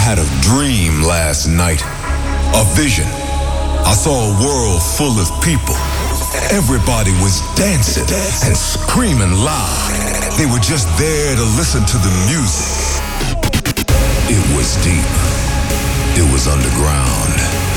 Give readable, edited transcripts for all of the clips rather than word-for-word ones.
had a dream last night, a vision. I saw a world full of people. Everybody was dancing and screaming loud. They were just there to listen to the music. It was deep. It was underground.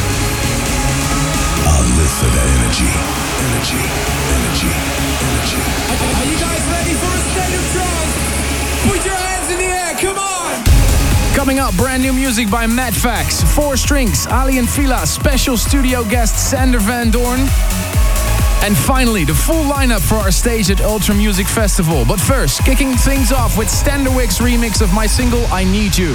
I live for that energy. Energy, energy, energy. Are you guys ready for a state of trance? Put your hands in the air, come on! Coming up, brand new music by Mad Fax, 4 Strings, Ali and Fila, special studio guest Sander Van Doorn. And finally, the full lineup for our stage at Ultra Music Festival. But first, kicking things off with Standerwick's remix of my single, I Need You.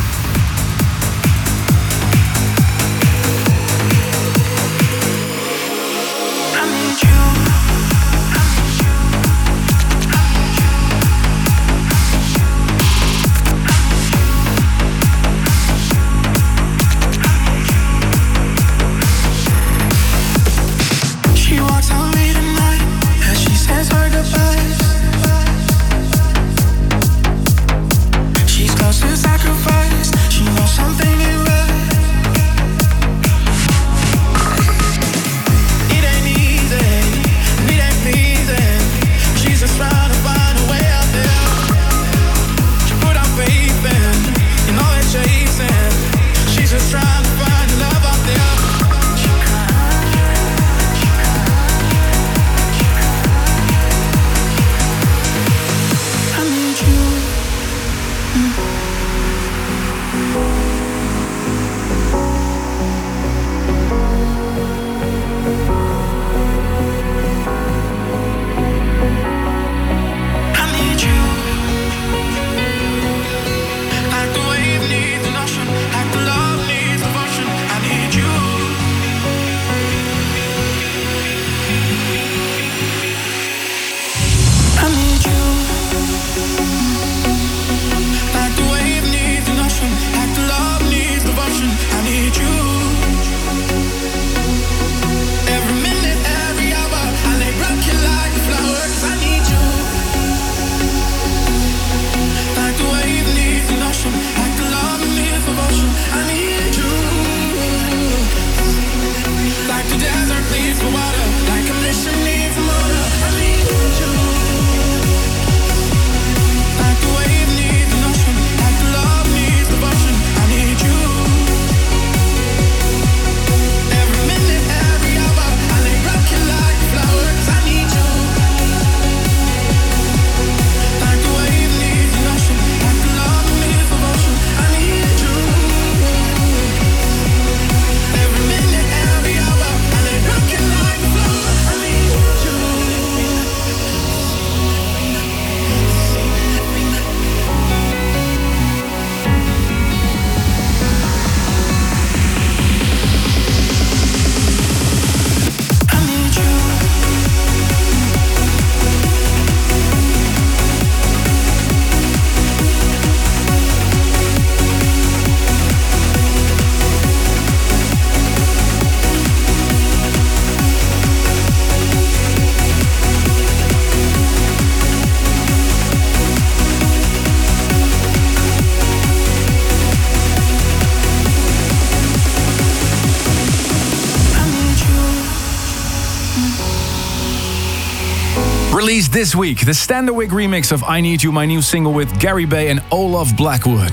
Released this week, the Standerwick remix of I Need You, my new single with Gary Bay and Olaf Blackwood.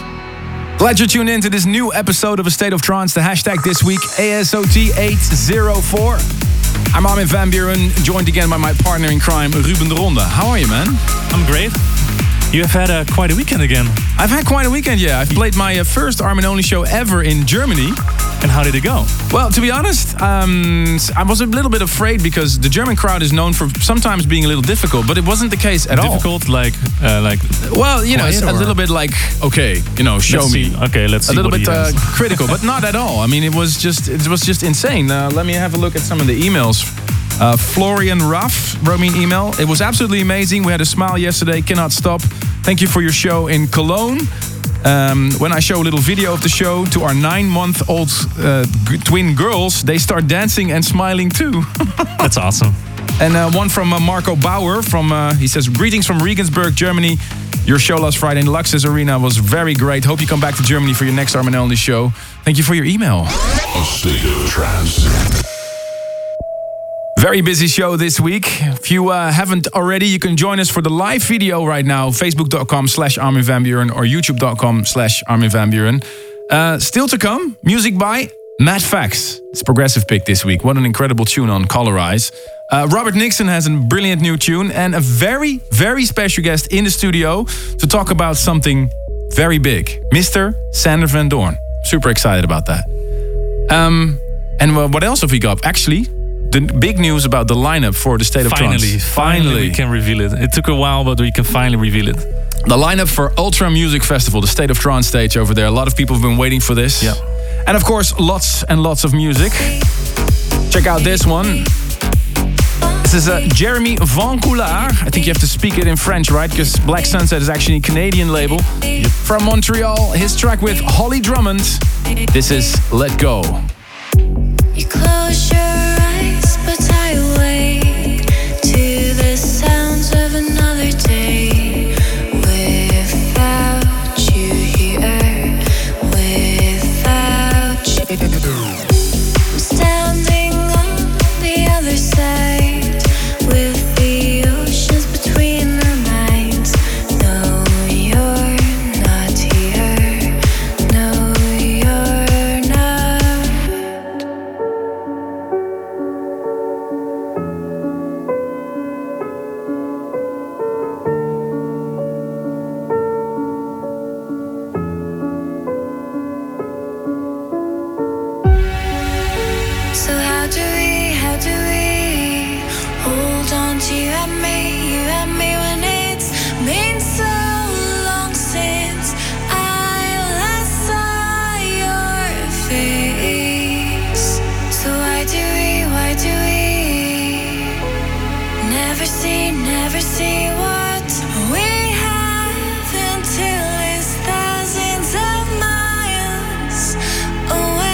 Glad you're tuned in to this new episode of A State of Trance. The hashtag this week, ASOT804. I'm Armin van Buuren, joined again by my partner in crime, Ruben de Ronde. How are you, man? I'm great. You have had quite a weekend again. I've had quite a weekend, yeah. I've played my first Armin Only show ever in Germany. And how did it go? Well, to be honest, I was a little bit afraid because the German crowd is known for sometimes being a little difficult, but it wasn't the case at all. Difficult, like. Well, you know, it's a little bit like, okay, you know, show me. Okay, let's see. A little bit critical, but not at all. I mean, it was just insane. Let me have a look at some of the emails. Florian Ruff wrote me an email. It was absolutely amazing. We had a smile yesterday. Cannot stop. Thank you for your show in Cologne. When I show a little video of the show to our 9-month-old twin girls, they start dancing and smiling too. That's awesome. And one from Marco Bauer. He says, greetings from Regensburg, Germany. Your show last Friday in Luxus Arena was very great. Hope you come back to Germany for your next Armin Only show. Thank you for your email. A state of trance. Very busy show this week. If you haven't already, you can join us for the live video right now. Facebook.com/Armin van Buuren or YouTube.com/Armin van Buuren. Still to come, music by Matt Fax. It's progressive pick this week. What an incredible tune on Colorize. Robert Nixon has a brilliant new tune and a very, very special guest in the studio to talk about something very big. Mr. Sander van Doorn. Super excited about that. And what else have we got? Actually, the big news about the lineup for the State of Trance. Finally, we can reveal it. It took a while, but we can finally reveal it. The lineup for Ultra Music Festival, the State of Trance stage over there. A lot of people have been waiting for this. Yeah. And of course, lots and lots of music. Check out this one. This is Jeremy Van Coulard. I think you have to speak it in French, right? Because Black Sunset is actually a Canadian label. Yep. From Montreal, his track with Holly Drummond. This is Let Go. You close your eyes, but I awake to the sounds of another day. Without you here, without you. I'm standing on the other side with the oceans between our minds. No, you're not here. No, you're not. So how do we hold on to you and me when it's been so long since I last saw your face? So why do we never see what we have until it's thousands of miles away?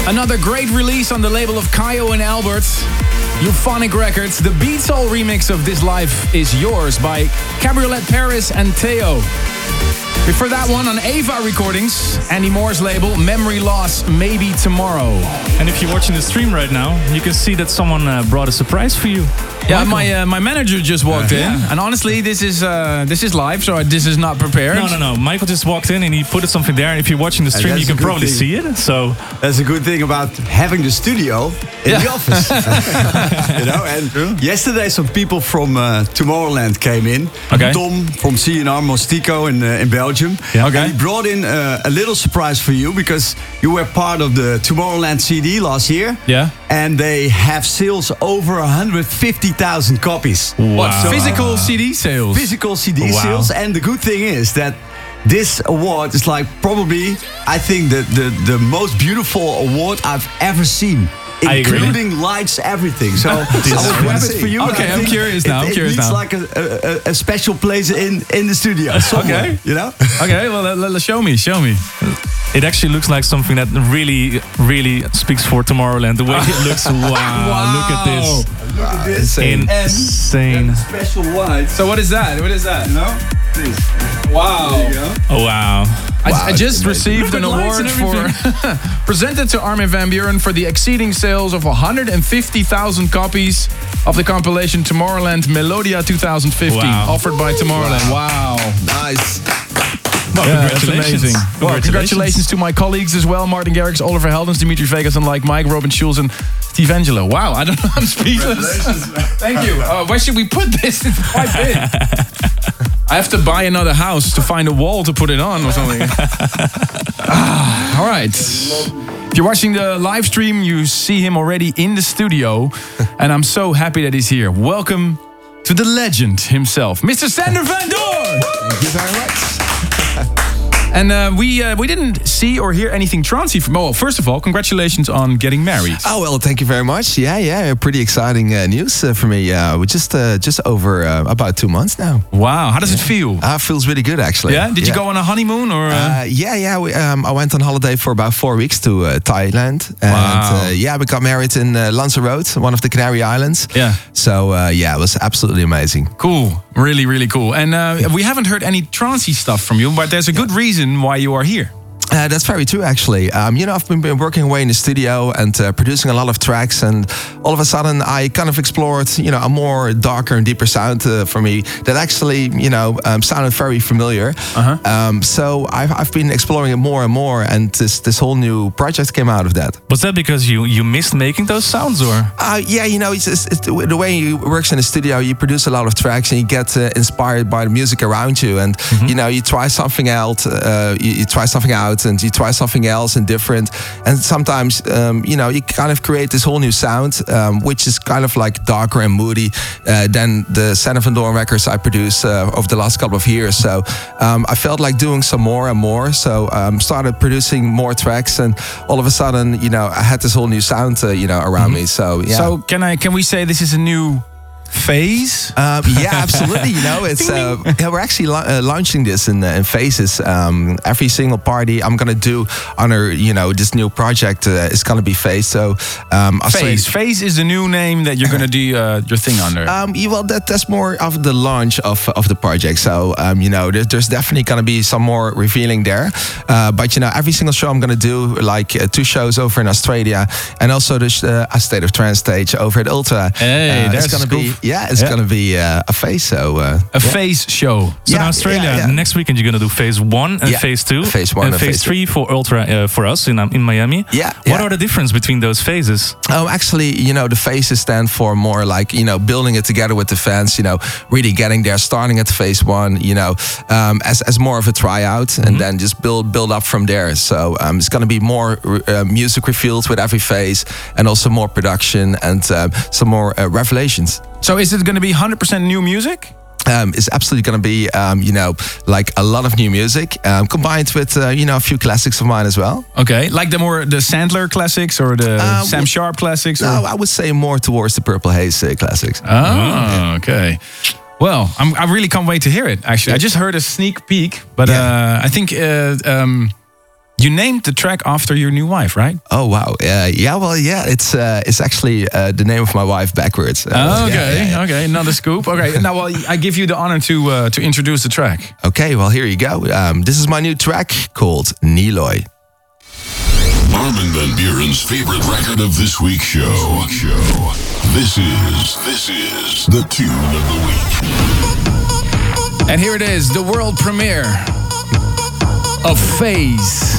Another great release on the label of Kaio and Albert. Euphonic Records. The Beat Soul remix of This Life Is Yours by Cabriolet Paris and Theo. Before that one on Ava Recordings, Andy Moore's label, Memory Loss, Maybe Tomorrow. And if you're watching the stream right now, you can see that someone brought a surprise for you. Yeah, my manager just walked in, and honestly, this is live, so this is not prepared. No. Michael just walked in and he put something there. And if you're watching the stream, you can probably see it. So that's a good thing about having the studio in the office. And yesterday some people from Tomorrowland came in. Okay. Tom from CNR Mostico in Belgium. Yeah, okay. And he brought in a little surprise for you because you were part of the Tomorrowland CD last year. Yeah. And they have sales over 150,000 copies. What? Physical CD sales? Physical CD sales. And the good thing is that this award is like probably, I think, the most beautiful award I've ever seen. Including lights, everything. So I will grab it for you. Okay, I'm curious now. It needs like a special place in the studio. Somewhere, Okay. You know? Okay, well, show me. it actually looks like something that really, really speaks for Tomorrowland. The way it looks, wow. Look at this. Look at this. Insane. Special white. So what is that? No? Please. Wow. There you go. Oh, wow. I just received an award for presented to Armin van Buuren for the exceeding sales of 150,000 copies of the compilation Tomorrowland Melodia 2015, offered by Tomorrowland. Wow. Nice. Well, That's amazing. Well, congratulations to my colleagues as well. Martin Garrix, Oliver Heldens, Dimitri Vegas, and like Mike, Robin Schulz, and Steve Angelo. Wow, I don't know, I'm speechless. Thank you. Where should we put this? It's quite big. I have to buy another house to find a wall to put it on or something. All right. If you're watching the live stream, you see him already in the studio. And I'm so happy that he's here. Welcome to the legend himself, Mr. Sander van Doorn. Thank you very much. And we didn't see or hear anything trancey from. Well, first of all, congratulations on getting married. Oh well, thank you very much. Yeah, pretty exciting news for me. We're just over about 2 months now. Wow, how does it feel? It feels really good actually. Yeah, did you go on a honeymoon or? Yeah. I went on holiday for about 4 weeks to Thailand, and we got married in Lanzarote, one of the Canary Islands. Yeah. So it was absolutely amazing. Cool, really, really cool. And we haven't heard any trancey stuff from you, but there's a good reason why you are here. That's very true, actually. I've been working away in the studio and producing a lot of tracks, and all of a sudden I kind of explored, a more darker and deeper sound for me that actually, sounded very familiar. So I've been exploring it more and more, and this whole new project came out of that. Was that because you missed making those sounds, or? It's the way you works in the studio. You produce a lot of tracks, and you get inspired by the music around you, and you try something else. You try something out. And you try something else and different, and sometimes you kind of create this whole new sound, which is kind of like darker and moody than the Sander van Doorn records I produced over the last couple of years. So I felt like doing some more and more, so started producing more tracks, and all of a sudden I had this whole new sound around me. So yeah. So can we say this is a new phase? Yeah, absolutely. It's we're actually launching this in phases. Every single party I'm gonna do under this new project is gonna be Phase. So Phase is the new name that you're gonna do your thing under. Well, that's more of the launch of the project. So there's definitely gonna be some more revealing there. But every single show I'm gonna do, like 2 shows over in Australia, and also the A State of Trance stage over at Ultra. Hey, that's gonna be. Yeah, it's going to be a phase. So a phase show. So in Australia, next weekend you're going to do Phase 1 and Phase 2. Phase 1 and Phase 3 for Ultra for us in Miami. Yeah. What are the difference between those phases? Actually, the phases stand for more like, building it together with the fans, really getting there, starting at Phase 1, as more of a tryout, and then just build up from there. So it's going to be more music revealed with every phase, and also more production and some more revelations. So is it going to be 100% new music? It's absolutely going to be, like a lot of new music, combined with, a few classics of mine as well. Okay, like the Sandler classics or the Sam Sharp classics? No, I would say more towards the Purple Haze classics. Oh, okay. Well, I really can't wait to hear it, actually. I just heard a sneak peek, but I think You named the track after your new wife, right? Oh wow, it's actually the name of my wife backwards. Okay, another scoop. Okay, now I give you the honor to introduce the track. Okay, well here you go. This is my new track called Niloy. Armin van Buuren's favorite record of this week's show. This is the tune of the week. And here it is, the world premiere of Phase.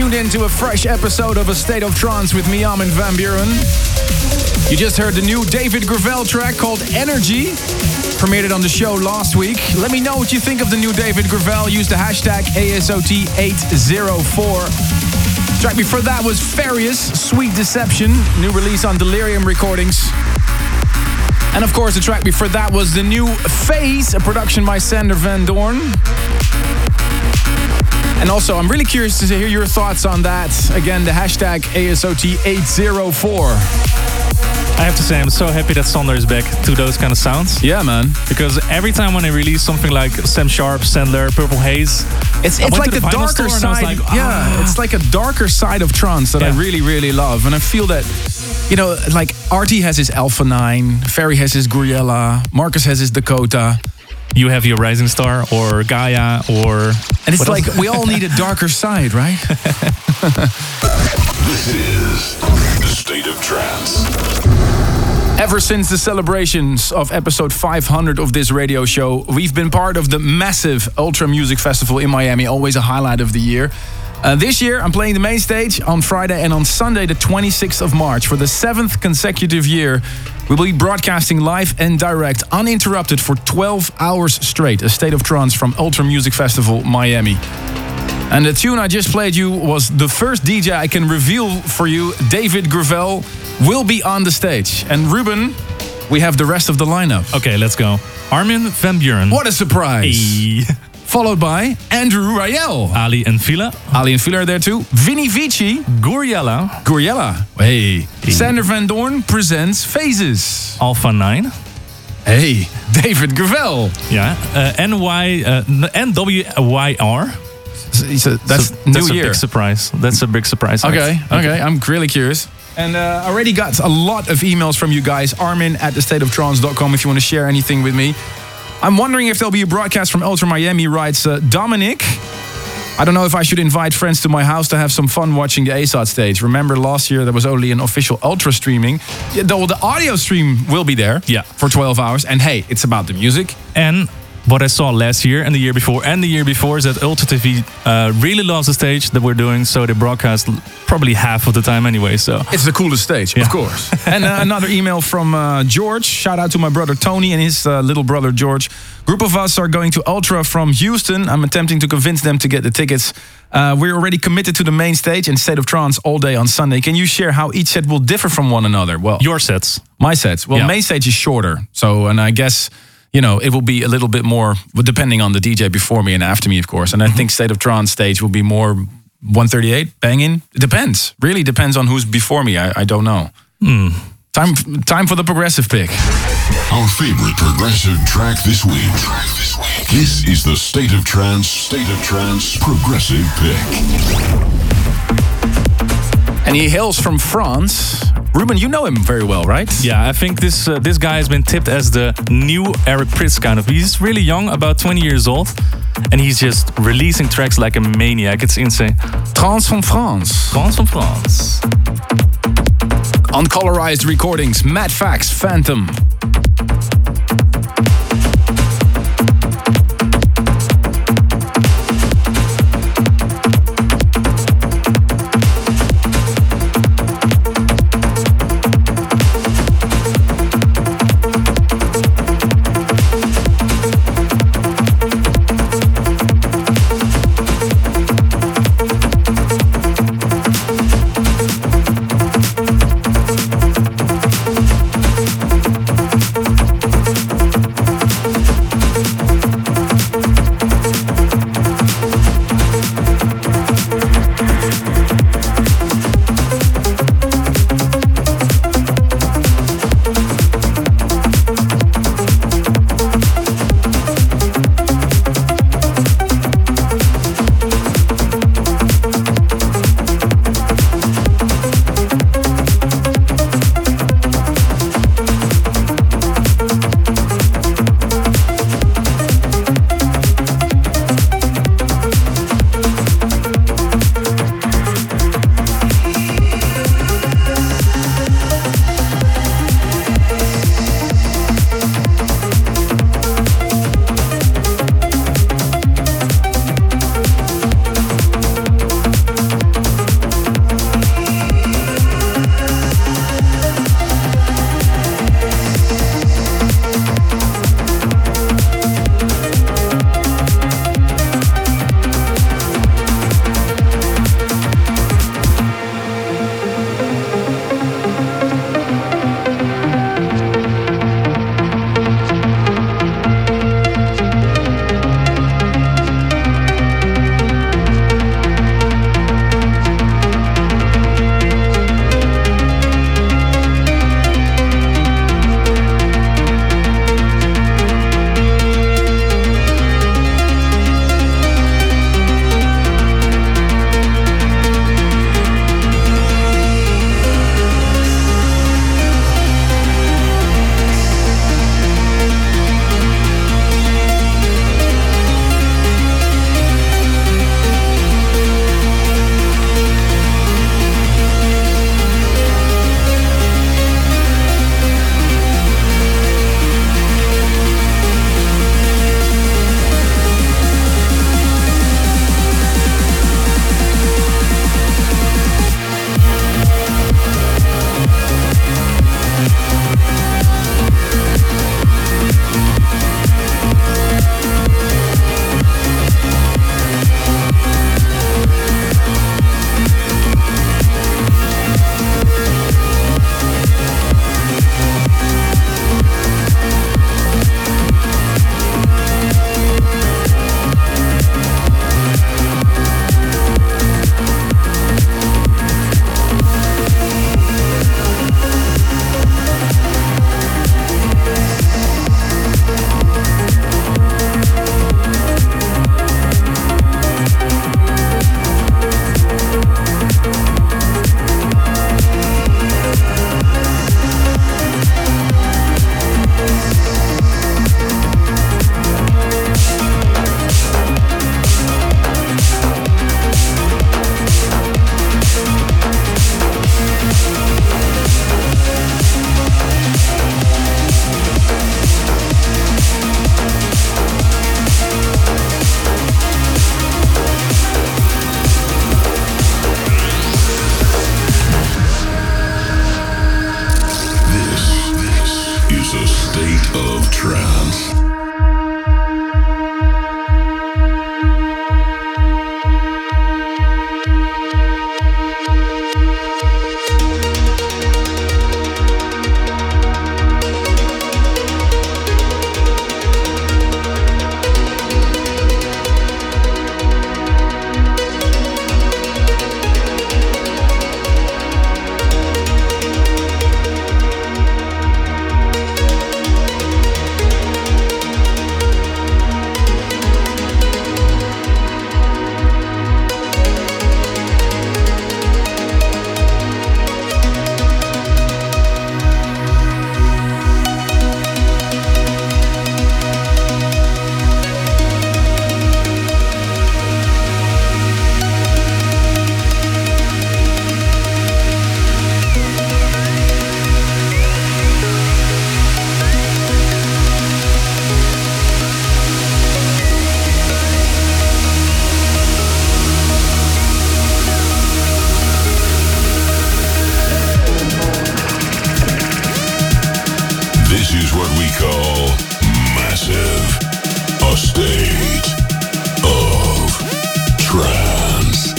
tuned into a fresh episode of A State of Trance with me, Armin van Buuren. You just heard the new David Gravell track called Energy. Premiered it on the show last week. Let me know what you think of the new David Gravell. Use the hashtag ASOT804. Track before that was Farius, Sweet Deception, new release on Delirium Recordings. And of course, the track before that was the new Phase, a production by Sander Van Doorn. And also, I'm really curious to hear your thoughts on that. Again, the hashtag ASOT804. I have to say, I'm so happy that Sander is back to those kind of sounds. Yeah, man. Because every time when I release something like Sam Sharp, Sandler, Purple Haze, it's like the darker side. Like, it's like a darker side of trance that I really, really love. And I feel that, you know, like Artie has his Alpha 9, Ferry has his Guriella, Marcus has his Dakota. You have your Rising Star or Gaia or... And it's like we all need a darker side, right? This is The State of Trance. Ever since the celebrations of episode 500 of this radio show, we've been part of the massive Ultra Music Festival in Miami, always a highlight of the year. This year, I'm playing the main stage on Friday and on Sunday, the 26th of March. For the 7th consecutive year, we will be broadcasting live and direct, uninterrupted for 12 hours straight. A State of Trance from Ultra Music Festival, Miami. And the tune I just played you was the first DJ I can reveal for you. David Gravell will be on the stage. And Ruben, we have the rest of the lineup. Okay, let's go. Armin van Buuren. What a surprise. Hey. Followed by Andrew Rayel. Ali and Fila. Ali and Fila are there too. Vinny Vici. Guriella. Hey. Sander Van Doorn presents Phases. Alpha 9. Hey. David Gravell. Yeah. NWYR. That's New Year. A big surprise. That's a big surprise. Okay. I'm really curious. And I already got a lot of emails from you guys. Armin@thestateoftrance.com if you want to share anything with me. I'm wondering if there'll be a broadcast from Ultra Miami, writes Dominic. I don't know if I should invite friends to my house to have some fun watching the ASOT stage. Remember last year there was only an official Ultra streaming. The audio stream will be there for 12 hours. And hey, it's about the music. And what I saw last year and the year before is that Ultra TV really loves the stage that we're doing, so they broadcast probably half of the time anyway. So it's the coolest stage, of course. And another email from George. Shout out to my brother Tony and his little brother George. Group of us are going to Ultra from Houston. I'm attempting to convince them to get the tickets. We're already committed to the main stage and State of Trance all day on Sunday. Can you share how each set will differ from one another? Well, your sets. My sets. Well, main stage is shorter. So, and I guess... You know, it will be a little bit more, depending on the DJ before me and after me, of course. And I think State of Trance stage will be more 138, banging. It depends. Really depends on who's before me. I don't know. Time for the progressive pick. Our favorite progressive track this week. This is the State of Trance progressive pick. And he hails from France. Ruben, you know him very well, right? Yeah, I think this guy has been tipped as the new Eric Prydz kind of. He's really young, about 20 years old, and he's just releasing tracks like a maniac. It's insane. Trance from France. On Colorized Recordings, Mad Fax, Phantom. is what we call massive. A state of trance.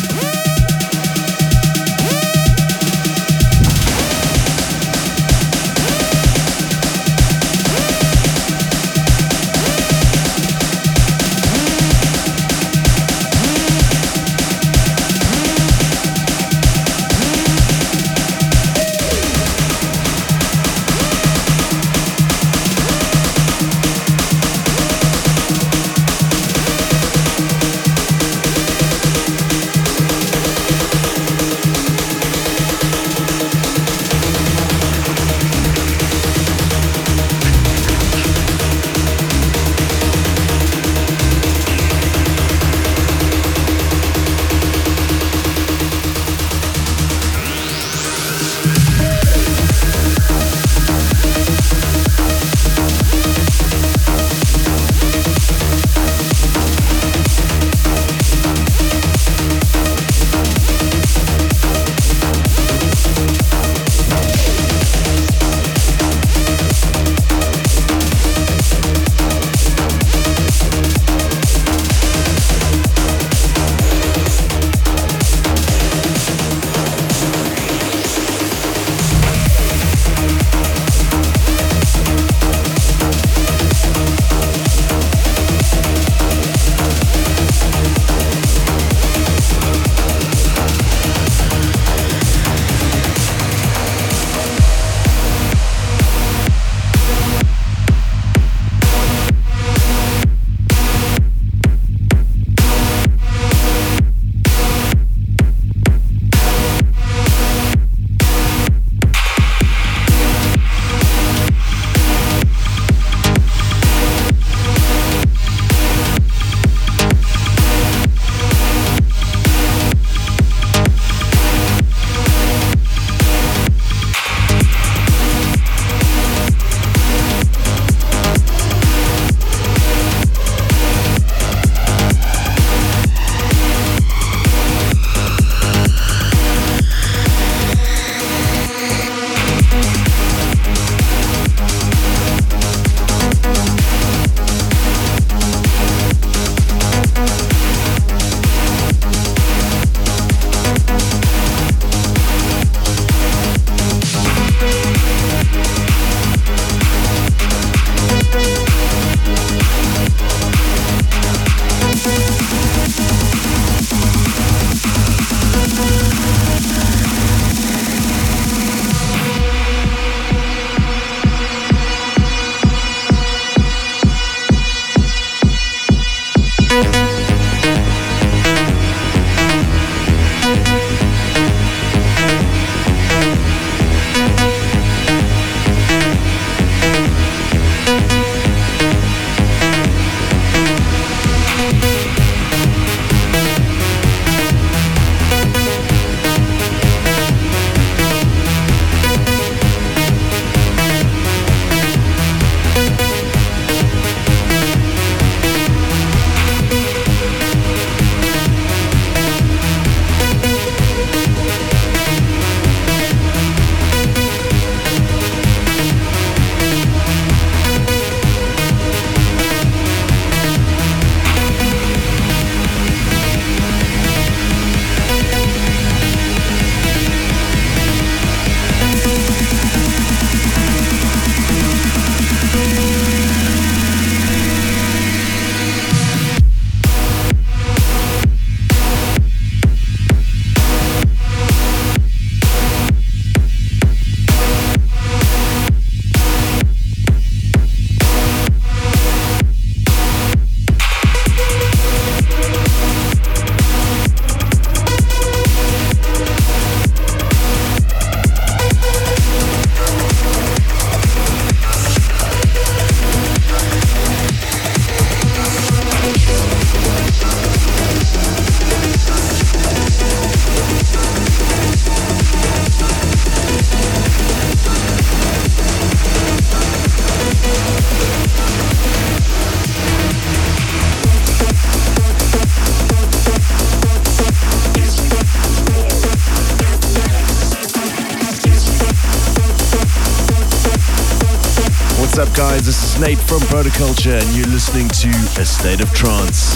up, guys? This is Nate from Protoculture, and you're listening to A State of Trance.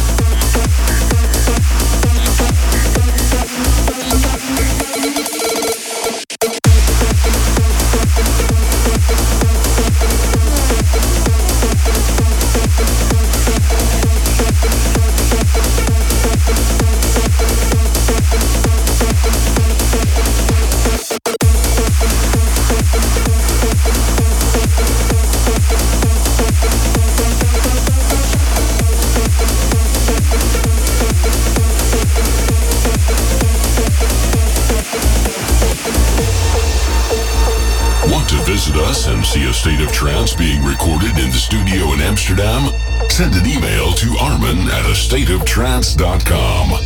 Visit us and see A State of Trance being recorded in the studio in Amsterdam? Send an email to Armin at astateoftrance.com.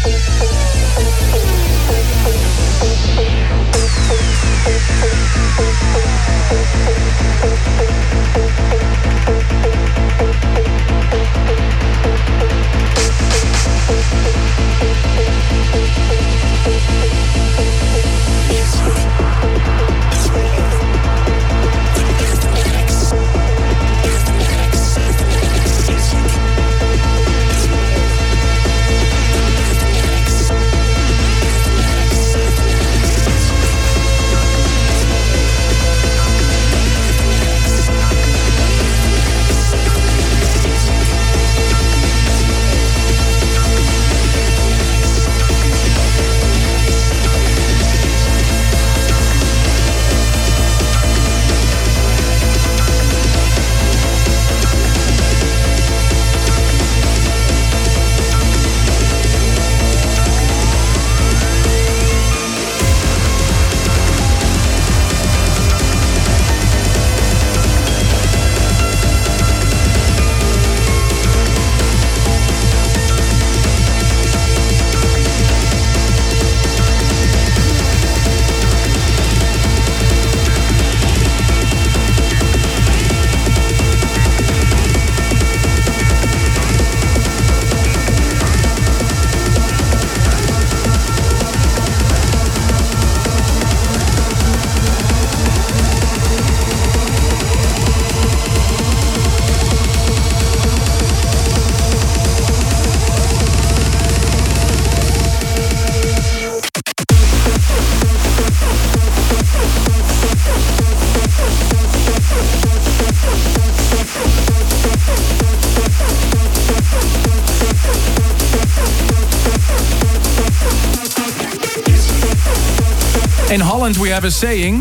In Holland, we have a saying.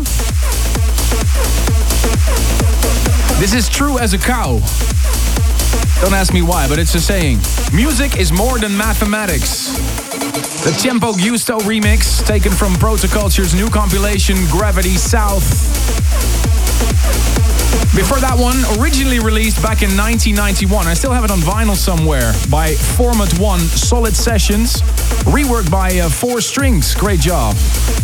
This is true as a cow. Don't ask me why, but it's a saying. Music is more than mathematics. The Tempo Giusto remix, taken from Protoculture's new compilation, Gravity South. Before that one, originally released back in 1991. I still have it on vinyl somewhere by Format 1 Solid Sessions. Reworked by 4 Strings. Great job.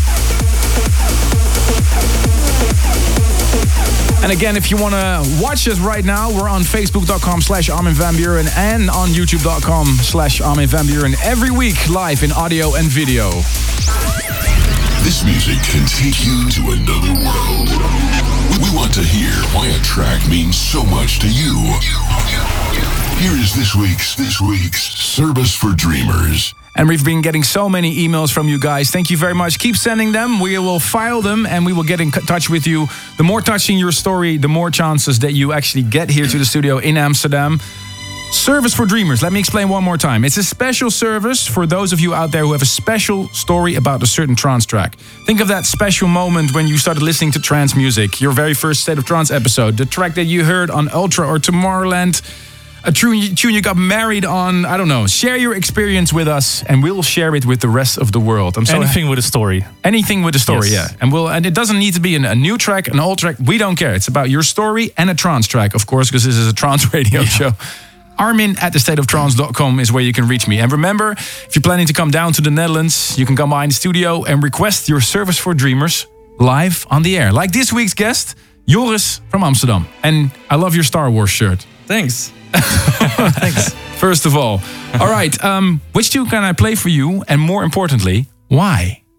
And again, if you want to watch us right now, we're on facebook.com/Armin van Buuren and on youtube.com/Armin van Buuren every week live in audio and video. This music can take you to another world. We want to hear why a track means so much to you. Here is this week's Service for Dreamers. And we've been getting so many emails from you guys. Thank you very much. Keep sending them. We will file them and we will get in touch with you. The more touching your story, the more chances that you actually get here to the studio in Amsterdam. Service for Dreamers. Let me explain one more time. It's a special service for those of you out there who have a special story about a certain trance track. Think of that special moment when you started listening to trance music. Your very first State of Trance episode. The track that you heard on Ultra or Tomorrowland. A tune you got married on, I don't know. Share your experience with us and we'll share it with the rest of the world. Anything with a story. Anything with a story, yes. Yeah. And it doesn't need to be a new track, an old track. We don't care. It's about your story and a trance track, of course, because this is a trance radio show. Armin at thestateoftrance.com is where you can reach me. And remember, if you're planning to come down to the Netherlands, you can come by in the studio and request your Service for Dreamers live on the air. Like this week's guest, Joris from Amsterdam. And I love your Star Wars shirt. Thanks. Thanks. First of all. All right. Which two can I play for you? And more importantly, why?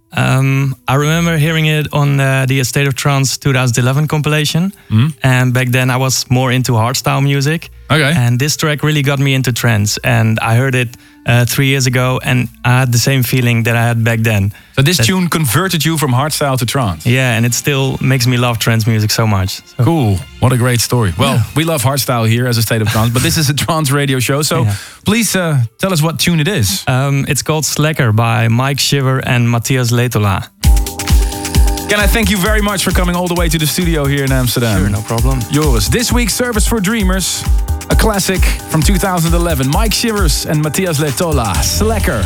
I remember hearing it on the A State of Trance 2011 compilation. And back then I was more into hardstyle music. Okay. And this track really got me into trance. And I heard it 3 years ago and I had the same feeling that I had back then. So this tune converted you from hardstyle to trance? Yeah, and it still makes me love trance music so much. So. Cool. What a great story. Well, we love hardstyle here as A State of Trance, but this is a trance radio show. So please tell us what tune it is. It's called Slacker by Mike Shiver and Matthias Letola. Can I thank you very much for coming all the way to the studio here in Amsterdam? Sure, no problem. Joris, this week's Service for Dreamers, a classic from 2011. Mike Shivers and Matthias Letola, Slacker.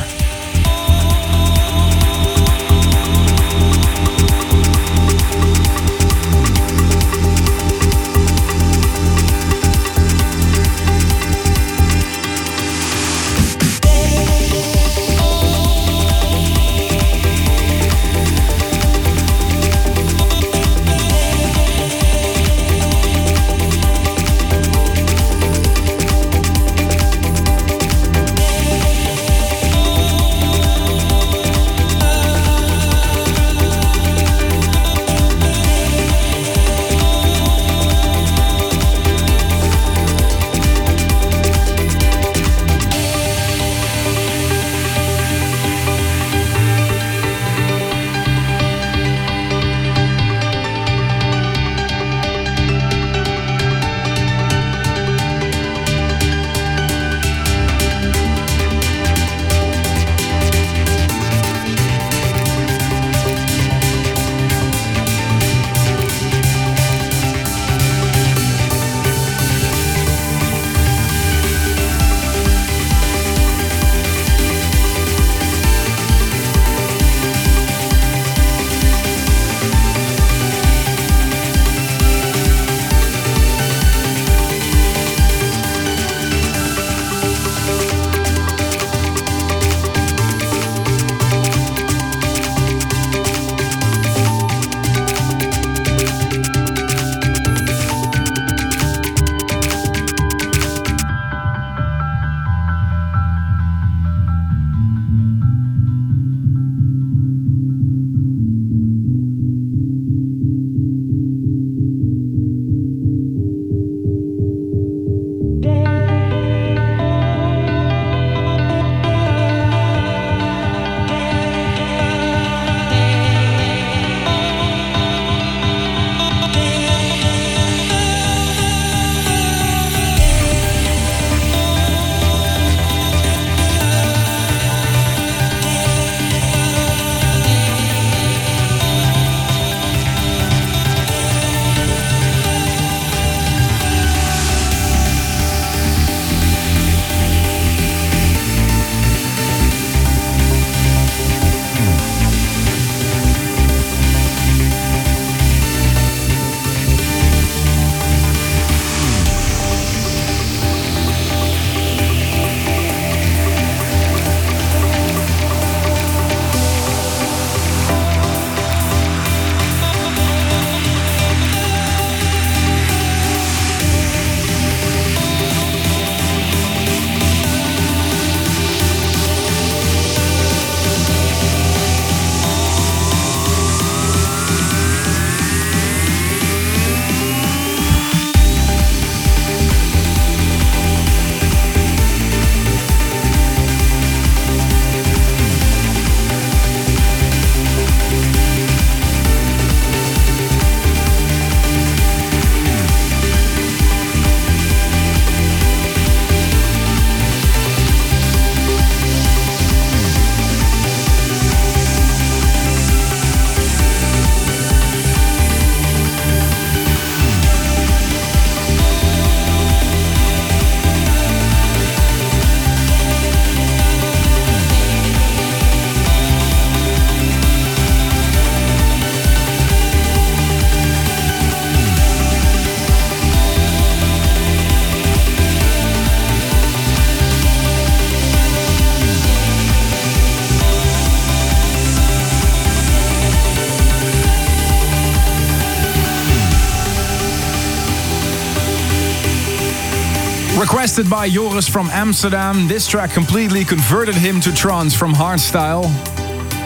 Requested by Joris from Amsterdam. This track completely converted him to trance from hardstyle.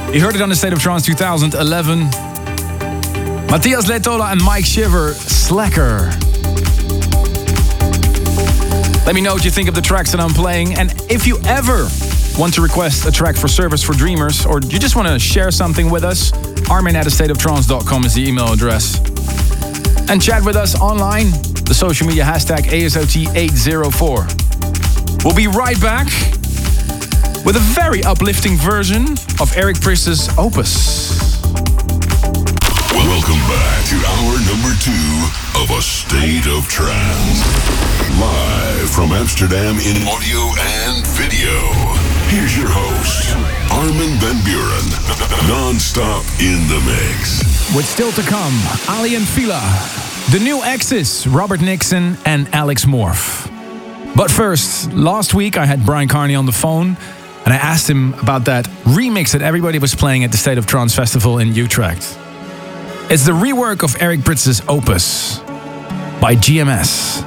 You heard it on the State of Trance 2011. Matthias Letola and Mike Shiver, Slacker. Let me know what you think of the tracks that I'm playing. And if you ever want to request a track for Service for Dreamers, or you just want to share something with us, armin@astateoftrance.com is the email address. And chat with us online, the social media hashtag ASOT804. We'll be right back with a very uplifting version of Eric Prydz' Opus. Welcome back to hour number 2 of A State of Trance. Live from Amsterdam in audio and video. Here's your host, Armin van Buuren. Non-stop in the mix. With still to come, Ali and Fila, the new Exes, Robert Nixon and Alex Morph. But first, last week I had Brian Carney on the phone and I asked him about that remix that everybody was playing at the State of Trance Festival in Utrecht. It's the rework of Eric Prydz' Opus by GMS.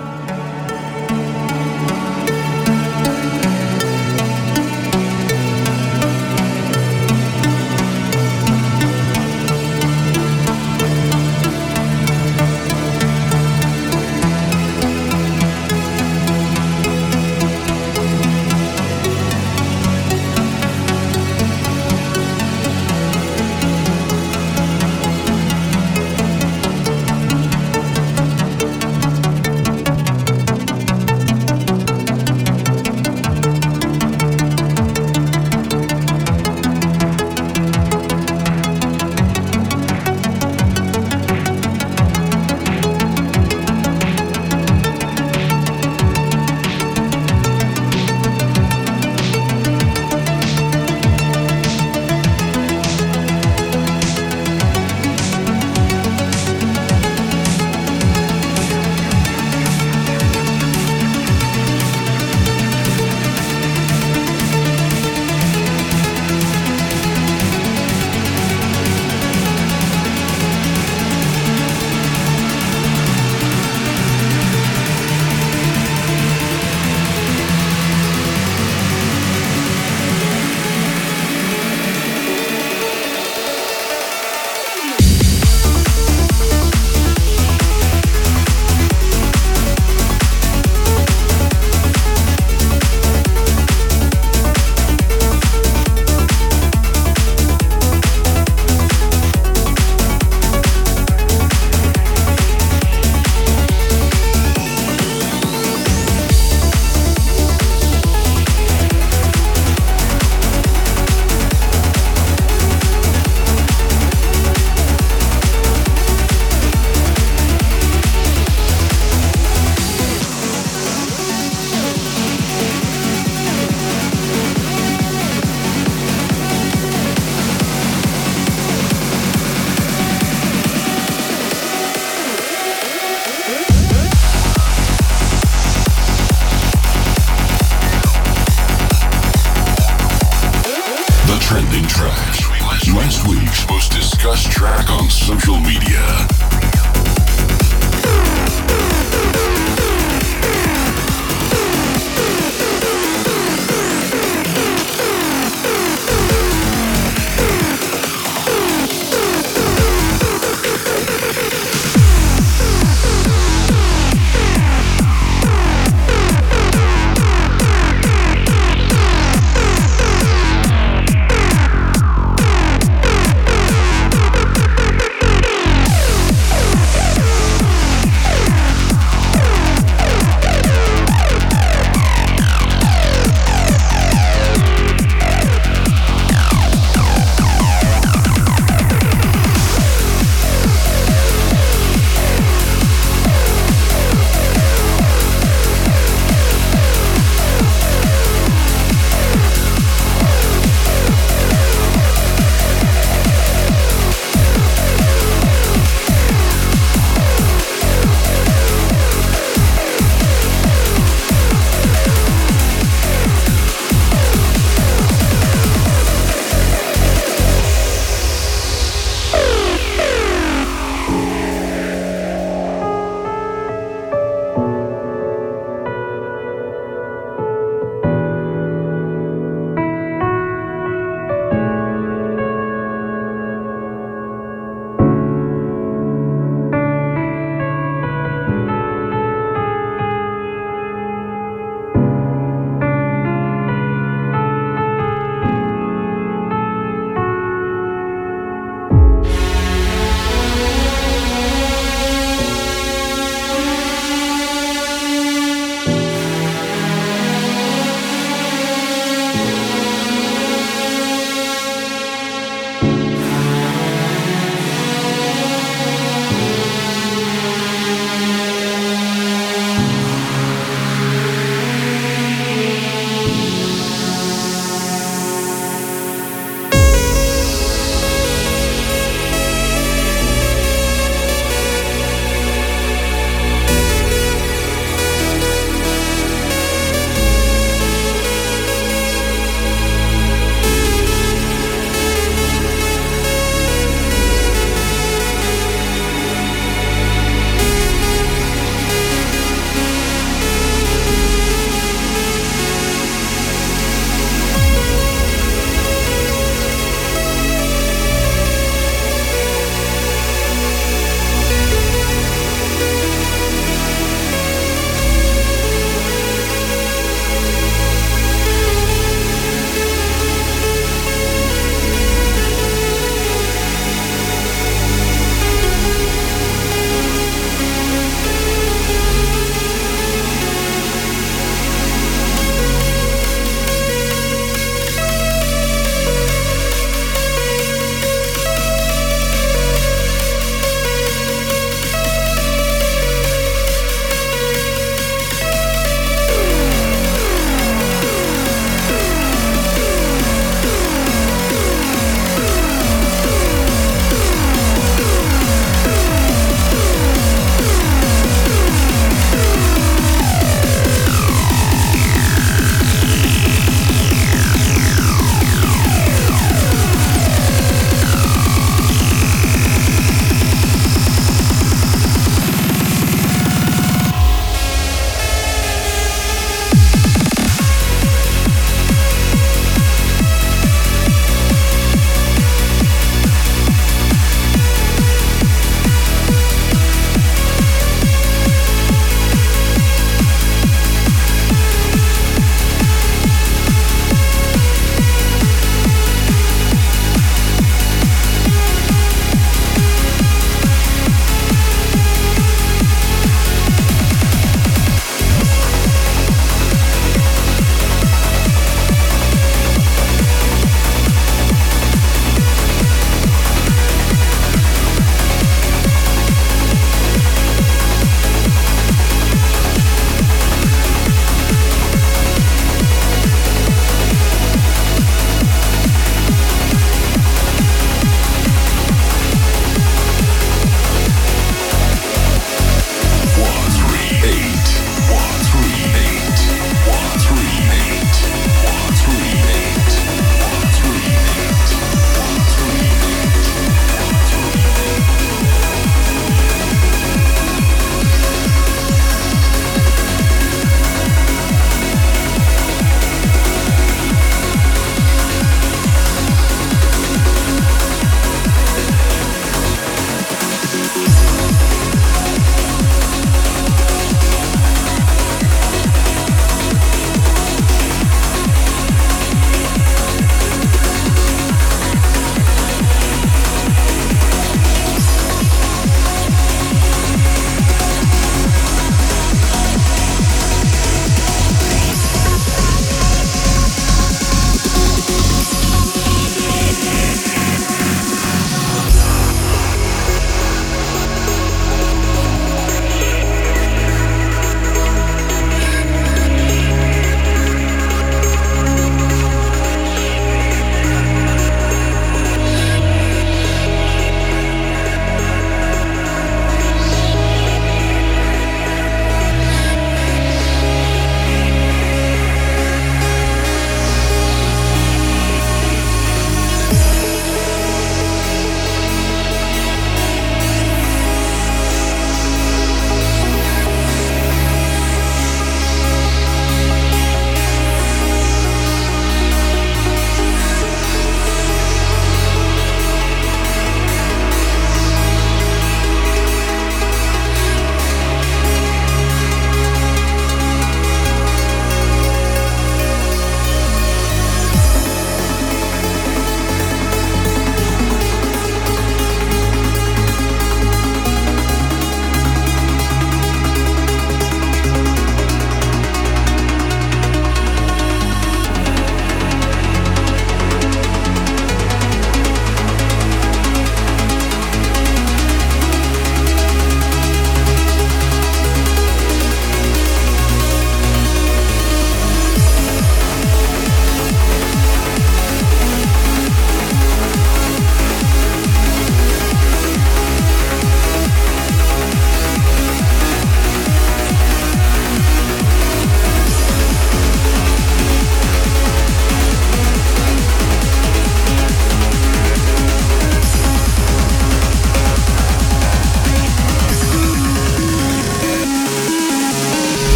Last week's most discussed track on social media.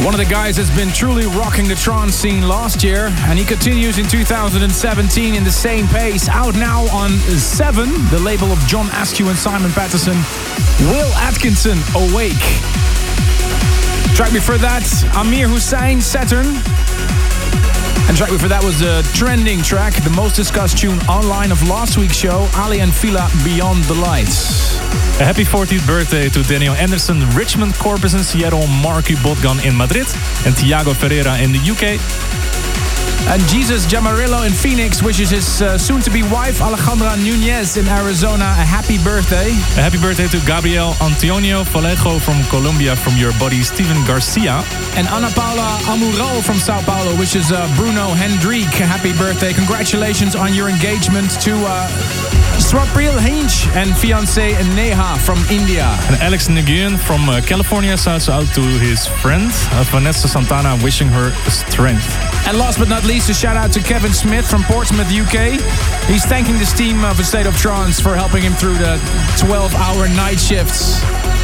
One of the guys has been truly rocking the trance scene last year, and he continues in 2017 in the same pace. Out now on Seven, the label of John Askew and Simon Patterson, Will Atkinson, Awake. Track before that, Amir Hussain, Saturn. And track before that was the trending track, the most discussed tune online of last week's show, Ali and Fila, Beyond the Lights. A happy 40th birthday to Daniel Anderson, Richmond Corpus in Seattle, Marky Botgan in Madrid, and Thiago Ferreira in the UK. And Jesus Jamarillo in Phoenix wishes his soon-to-be wife Alejandra Nunez in Arizona a happy birthday. A happy birthday to Gabriel Antonio Vallejo from Colombia from your buddy Steven Garcia. And Ana Paula Amural from Sao Paulo wishes Bruno Hendrik a happy birthday. Congratulations on your engagement to Swapril Hinch and fiancée Neha from India. And Alex Nguyen from California shouts out to his friend Vanessa Santana, wishing her strength. And last but not least, a shout out to Kevin Smith from Portsmouth, UK. He's thanking this team of A State of Trance for helping him through the 12-hour night shifts.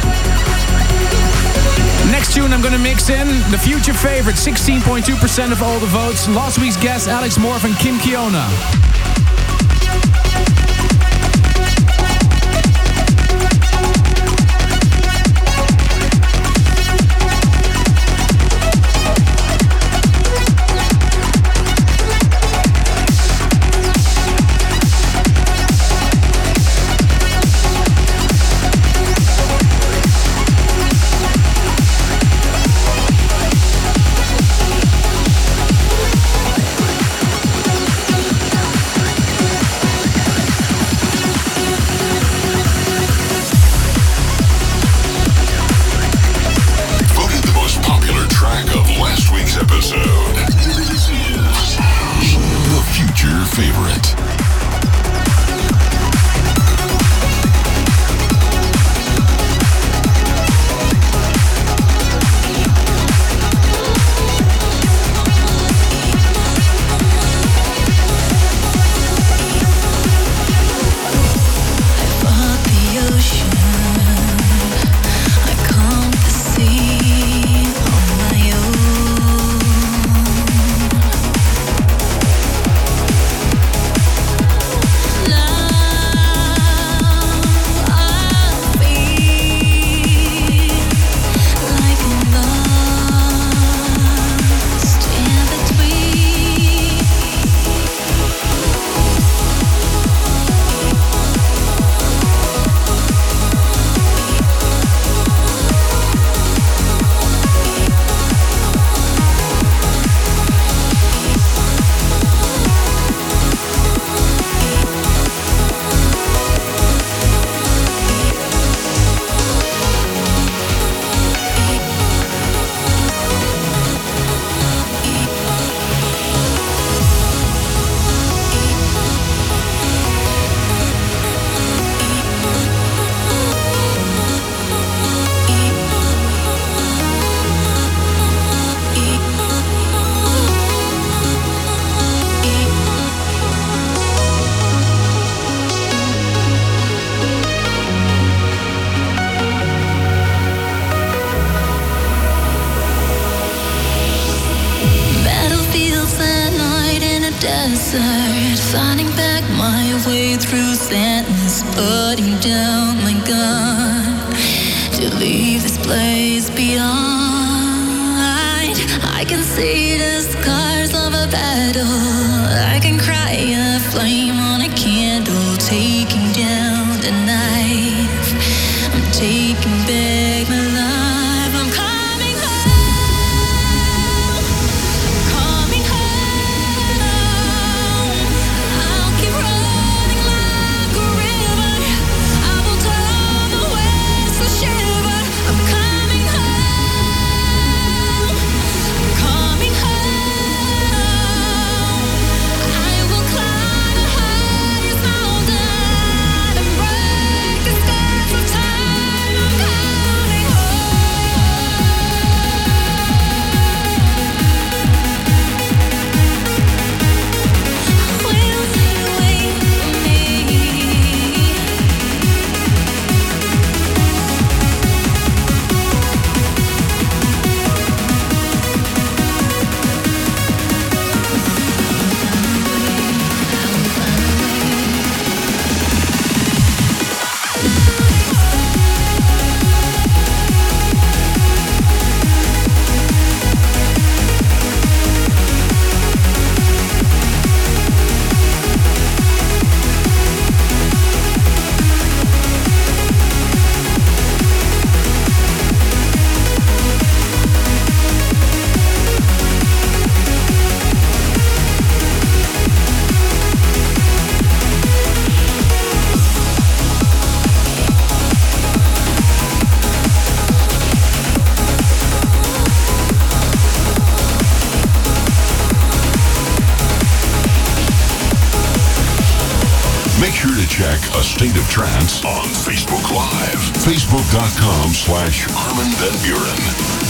Next tune I'm going to mix in, the future favorite, 16.2% of all the votes. Last week's guest, Alex Morph and Kim Kiona. desert, finding back my way through sadness, putting down my gun to leave this place behind. I can see the scars of a battle, I can cry a flame on a candle, taking down the knife. I'm taking back my life. I'm State of Trance on Facebook Live. Facebook.com/Armin van Buuren.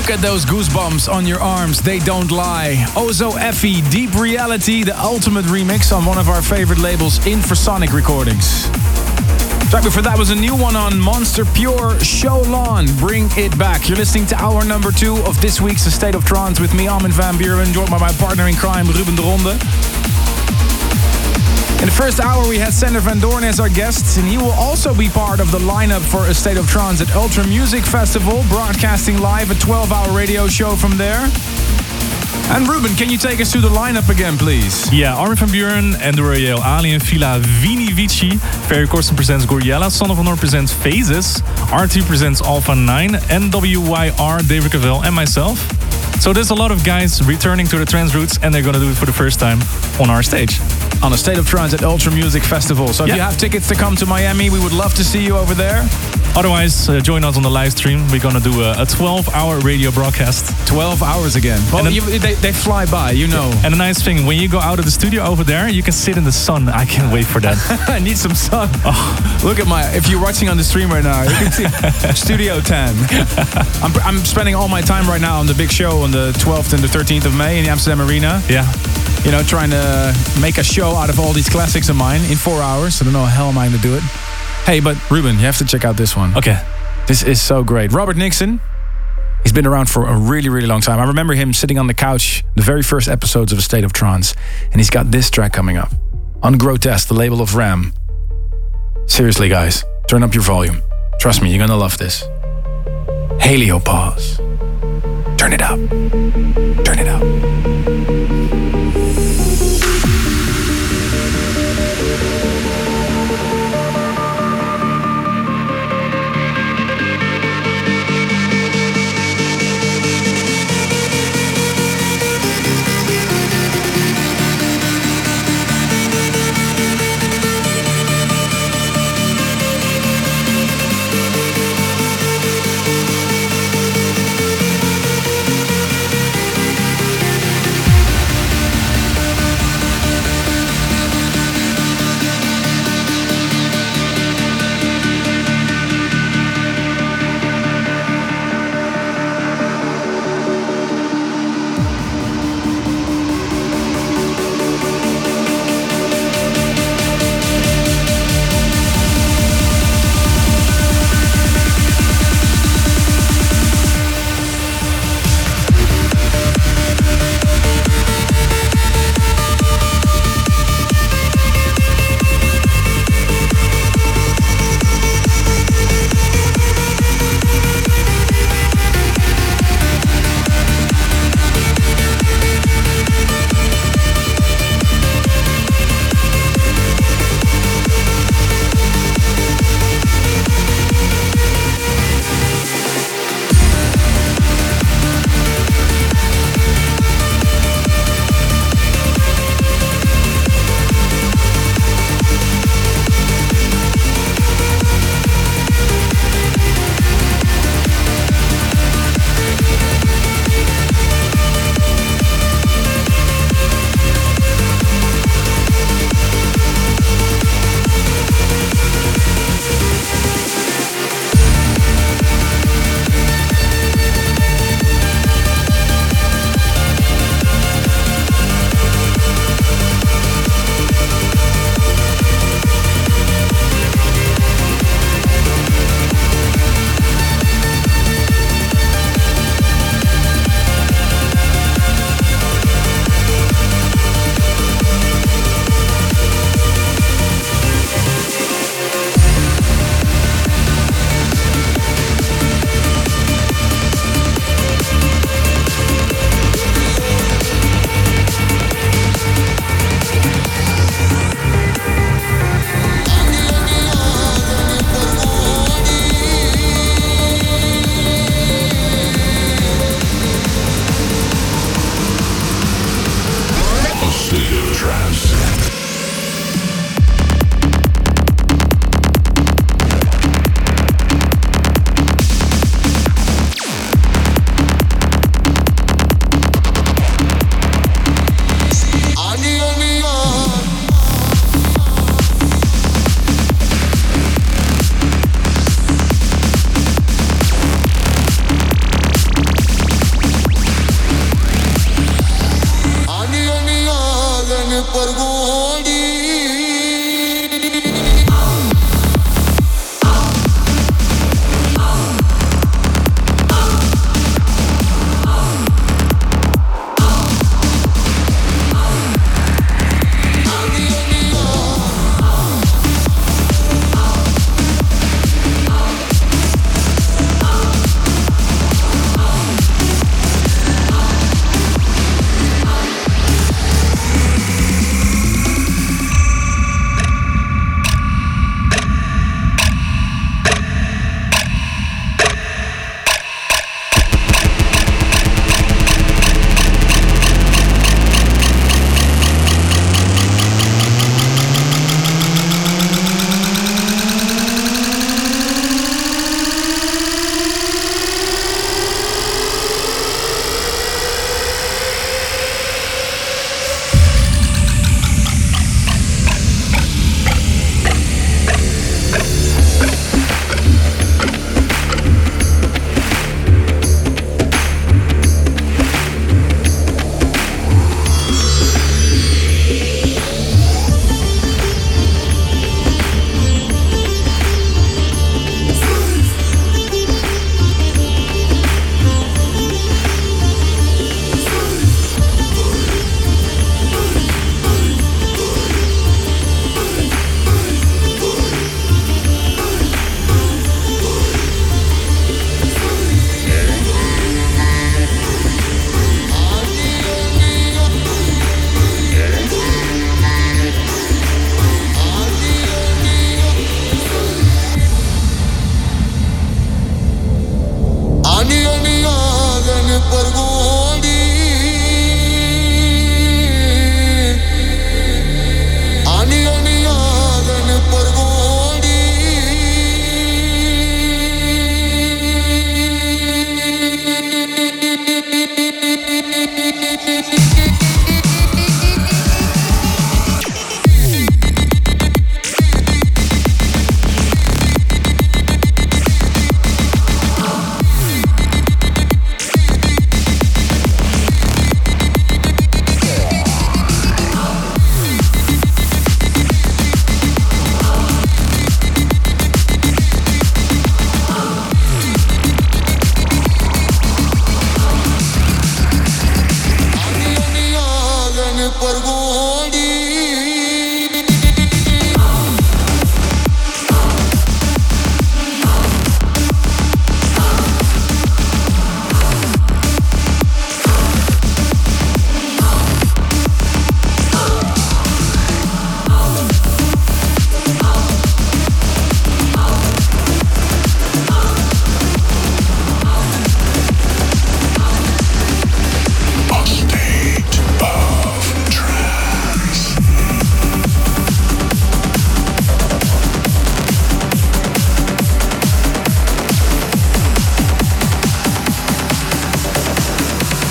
Look at those goosebumps on your arms, they don't lie. Ozo Effie, Deep Reality, the ultimate remix on one of our favorite labels, Infrasonic Recordings. Track before that was a new one on Monster Pure, Show Lawn, Bring It Back. You're listening to hour number 2 of this week's A State of Trance with me, Armin van Buuren, joined by my partner in crime, Ruben de Ronde. In the first hour, we had Sander van Doorn as our guest, and he will also be part of the lineup for A State of Trance at Ultra Music Festival, broadcasting live a 12-hour radio show from there. And Ruben, can you take us through the lineup again, please? Yeah, Armin van Buuren, Ender Royale, Alien Villa, Vini Vici, Ferry Corsten presents Goriella, Son of Honor presents Phases, R2 presents Alpha 9, NWYR, David Cavell, and myself. So there's a lot of guys returning to the trance roots, and they're gonna do it for the first time on our stage. On A State of Trance at Ultra Music Festival. So if you have tickets to come to Miami, we would love to see you over there. Otherwise, join us on the live stream. We're gonna do a 12-hour radio broadcast. 12 hours again. Well, they fly by, you know. And the nice thing, when you go out of the studio over there, you can sit in the sun. I can't wait for that. I need some sun. Oh, look at if you're watching on the stream right now, you can see Studio 10. I'm spending all my time right now on the big show on the 12th and the 13th of May in the Amsterdam Arena. Yeah. You know, trying to make a show out of all these classics of mine in 4 hours. I don't know how hell am I going to do it. Hey, but Ruben, you have to check out this one. Okay. This is so great. Robert Nixon. He's been around for a really, really long time. I remember him sitting on the couch, the very first episodes of A State of Trance. And he's got this track coming up. On Grotesque, the label of Ram. Seriously, guys, turn up your volume. Trust me, you're going to love this. Heliopause. Turn it up. Turn it up.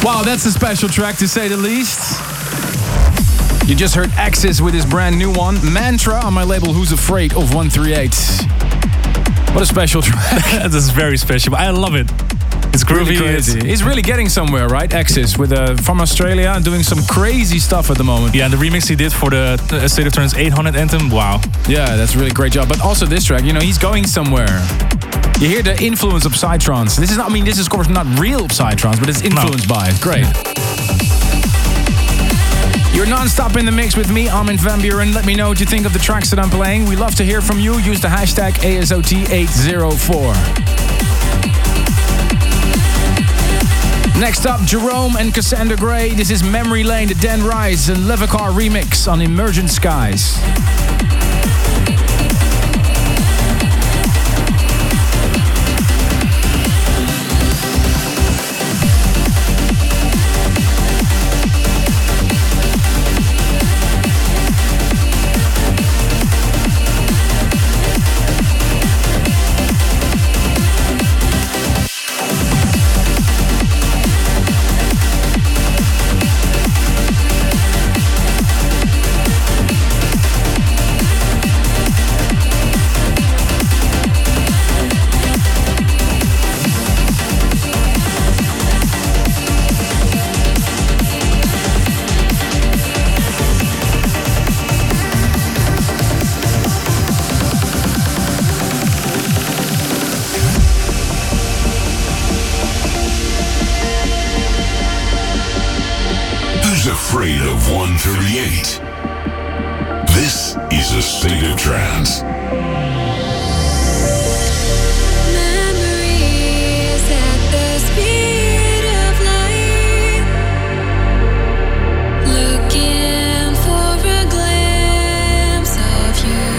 Wow, that's a special track to say the least. You just heard Axis with his brand new one, Mantra, on my label Who's Afraid of 138. What a special track. That is very special. I love it. It's groovy. Really He's really getting somewhere, right? Axis with from Australia and doing some crazy stuff at the moment. Yeah, and the remix he did for the State of Trance 800 anthem, wow. Yeah, that's a really great job. But also this track, he's going somewhere. You hear the influence of Psytrance. This is of course not real Psytrance, but it's influenced by it. Great. You're non-stop in the mix with me, Armin van Buuren. Let me know what you think of the tracks that I'm playing. We love to hear from you. Use the hashtag ASOT804. Next up, Jerome and Cassandra Gray. This is Memory Lane, the Dan Rice and Levicar remix on Emergent Skies. Afraid of 138. This is a State of Trance. Memories at the speed of light, looking for a glimpse of you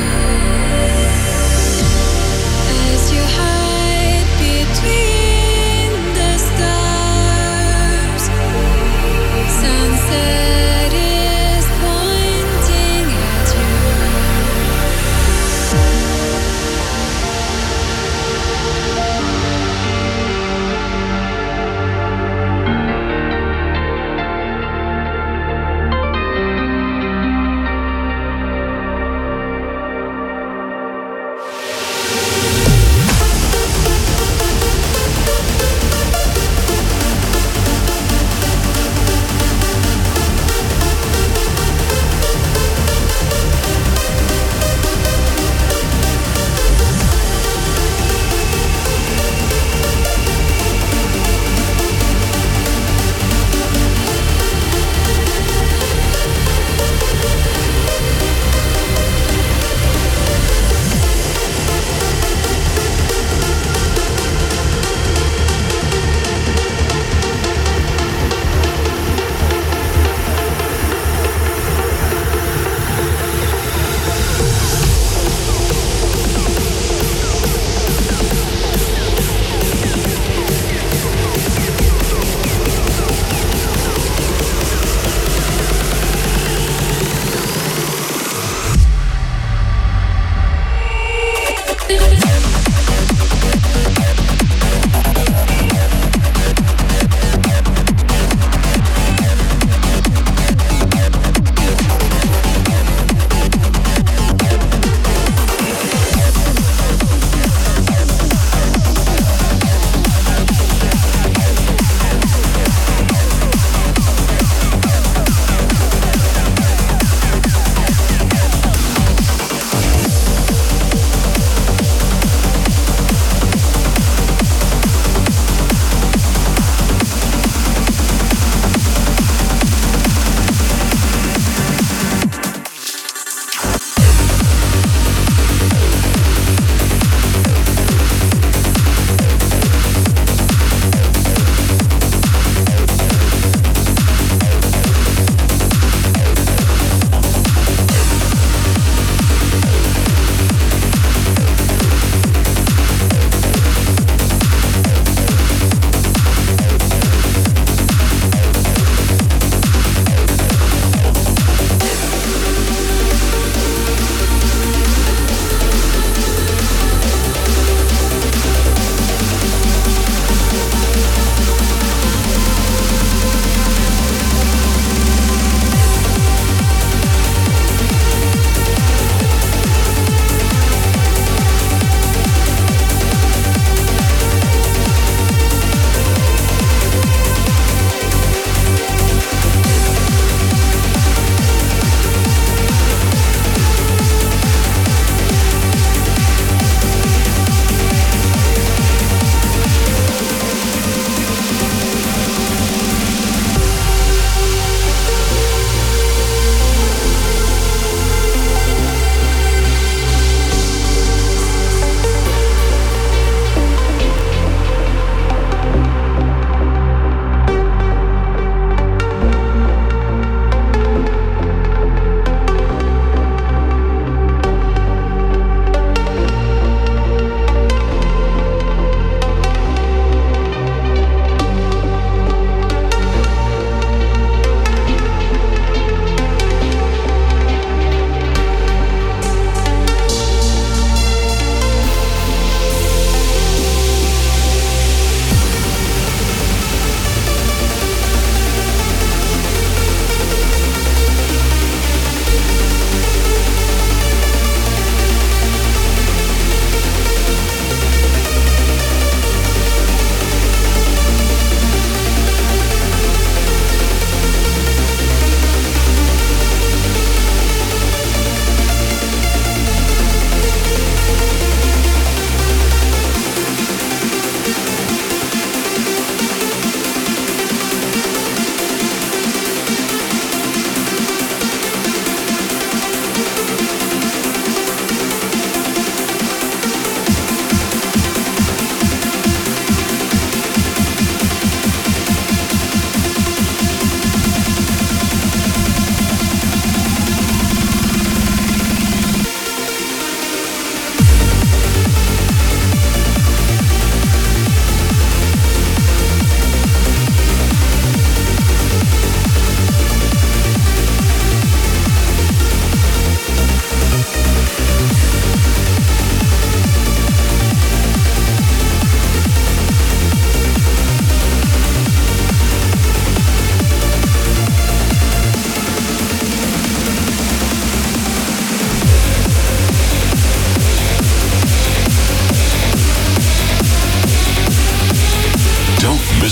as you hide between the stars. Sunset is pointing at you.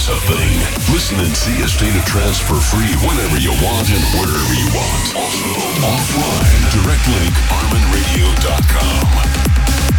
It's a thing. Listen and see A State of Trance for free whenever you want and wherever you want. Also, offline. Direct link, ArminRadio.com.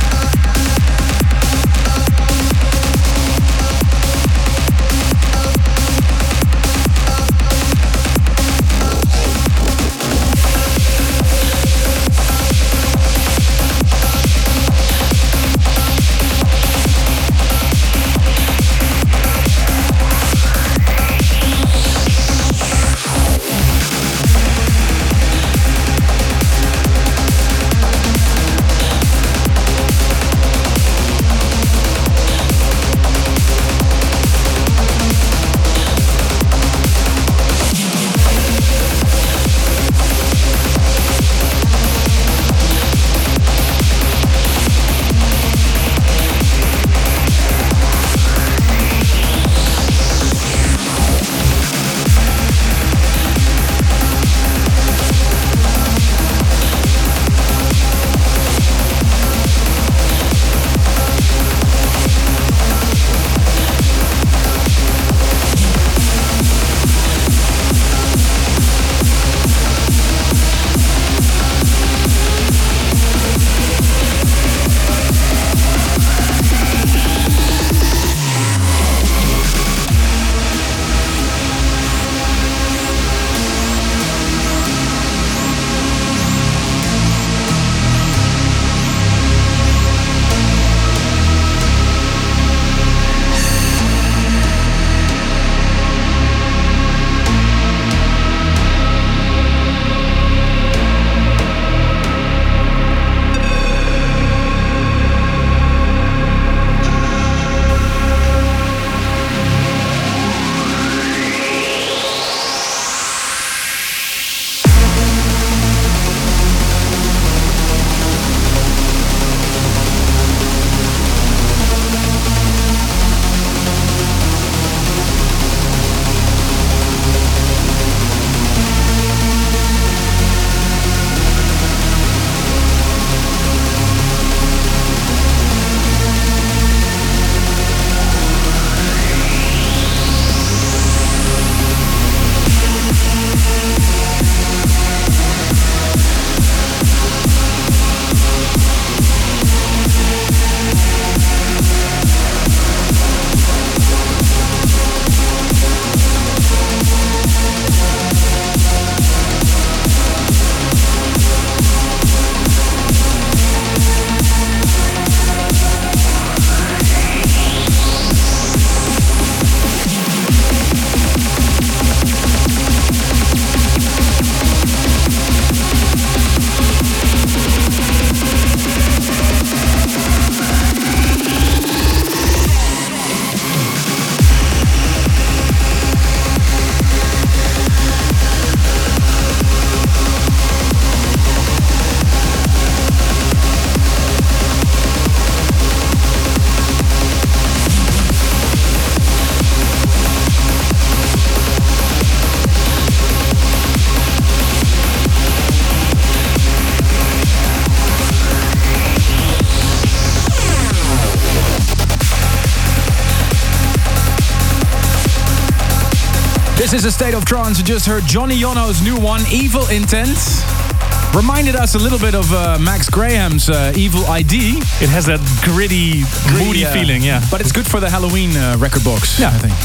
This is A State of Trance. You just heard Johnny Yono's new one, Evil Intent. Reminded us a little bit of Max Graham's Evil ID. It has that gritty, moody feeling, yeah. But it's good for the Halloween record box, yeah. I think.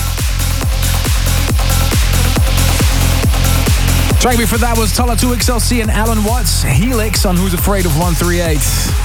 Track before that was Tala 2XLC and Alan Watts, Helix on Who's Afraid of 138.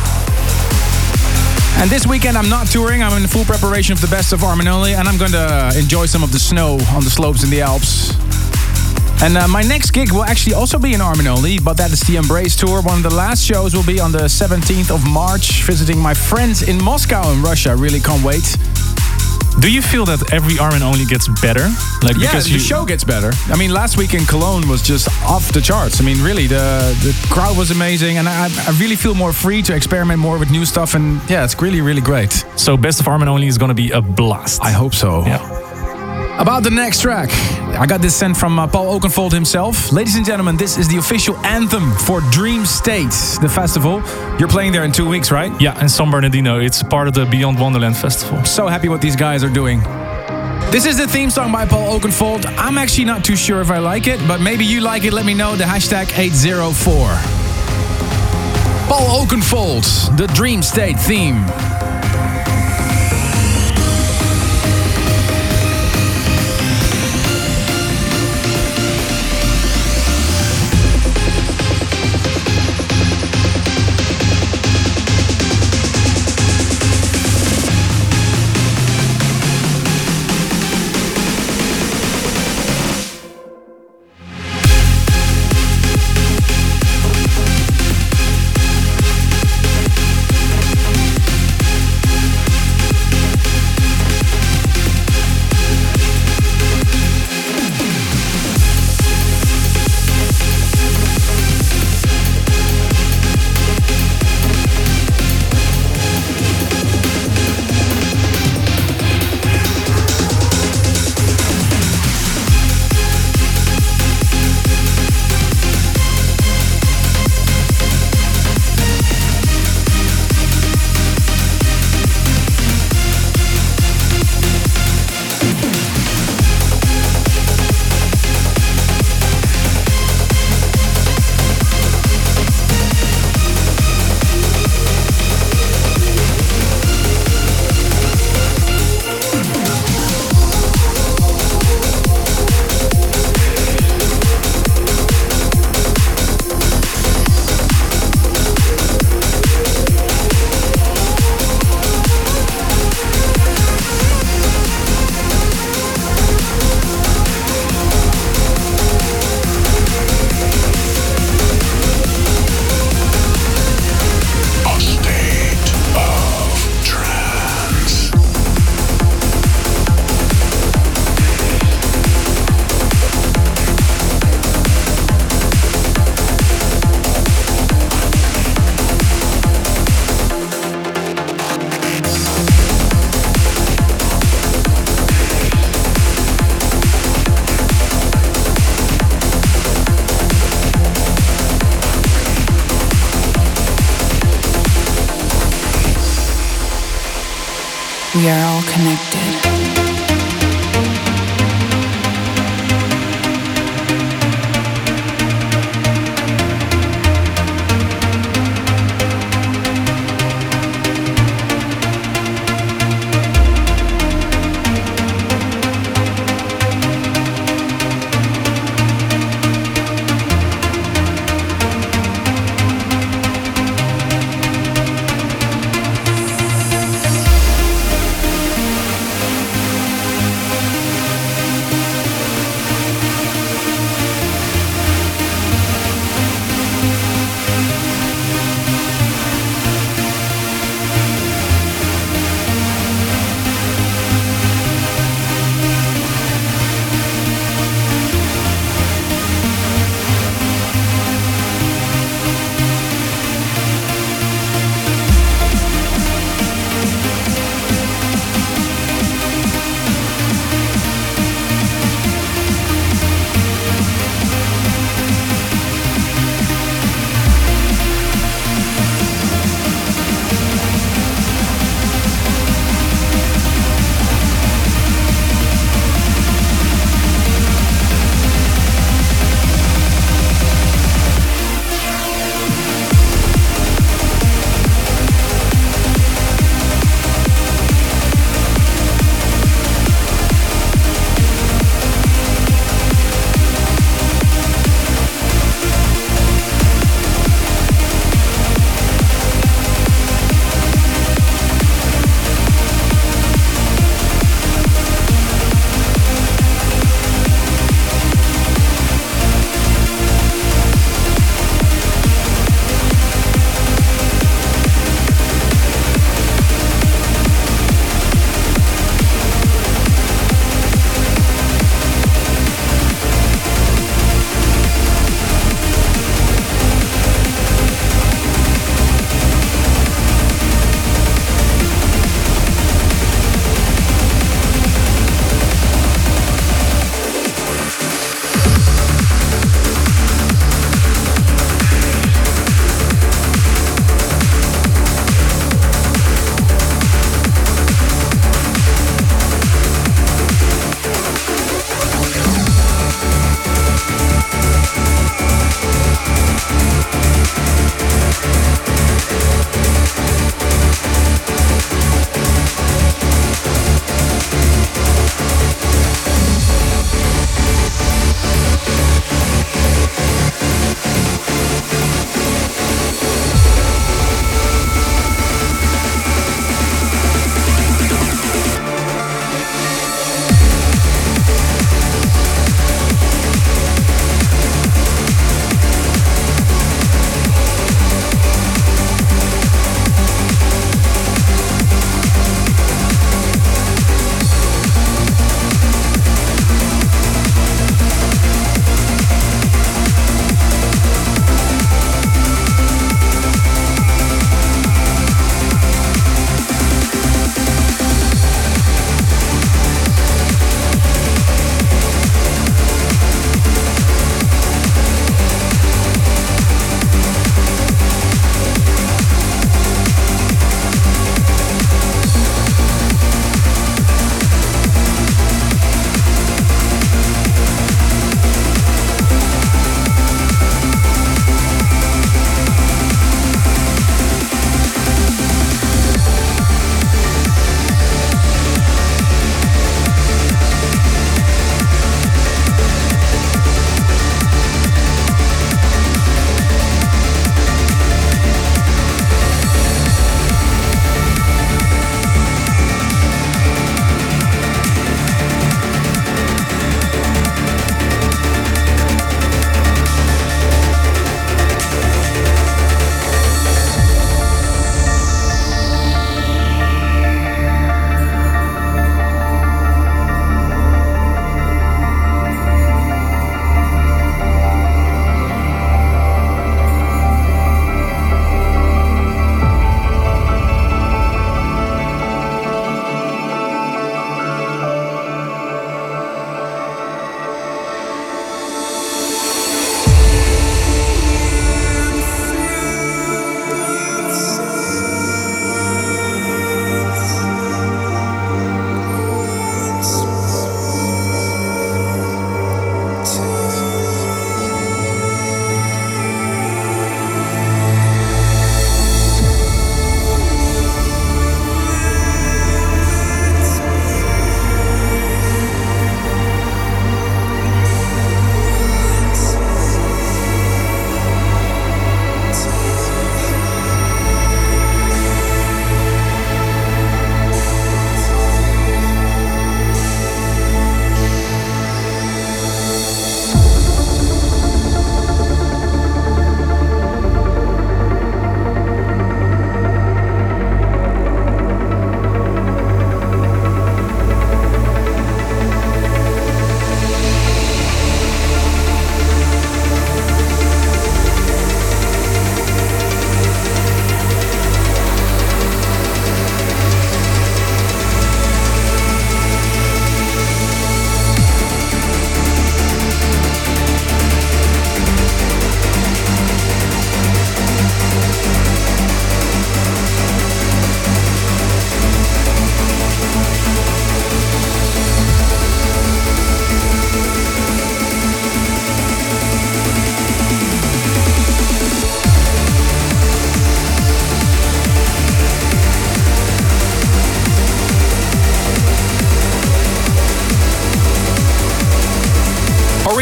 And this weekend I'm not touring, I'm in full preparation of the best of Armin Only, and I'm going to enjoy some of the snow on the slopes in the Alps. And my next gig will actually also be in Armin Only, but that is the Embrace Tour. One of the last shows will be on the 17th of March, visiting my friends in Moscow in Russia. Really can't wait. Do you feel that every Armin Only gets better? Like, yeah, because the show gets better. I mean, last week in Cologne was just off the charts. I mean, really, the crowd was amazing, and I really feel more free to experiment more with new stuff, and yeah, it's really, really great. So Best of Armin Only is going to be a blast. I hope so. Yeah. About the next track, I got this sent from Paul Oakenfold himself. Ladies and gentlemen, this is the official anthem for Dream State, the festival. You're playing there in 2 weeks, right? Yeah, in San Bernardino. It's part of the Beyond Wonderland Festival. So happy what these guys are doing. This is the theme song by Paul Oakenfold. I'm actually not too sure if I like it, but maybe you like it. Let me know. The hashtag 804. Paul Oakenfold, the Dream State theme. We are all connected.